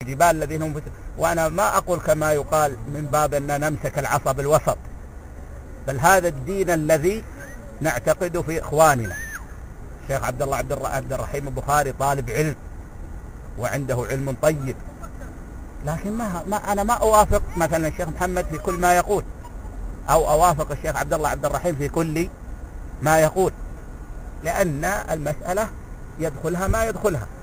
الجبال الذين هم وأنا ما أقول كما يقال من باب أن نمسك العصا بالوسط، بل هذا الدين الذي نعتقده في إخواننا. الشيخ عبد الله عبد الرحيم البخاري طالب علم وعنده علم طيب، لكن أنا ما أوافق مثلا الشيخ محمد في كل ما يقول، أو أوافق الشيخ عبد الله عبد الرحيم في كل ما يقول، لأن المسألة يدخلها ما يدخلها.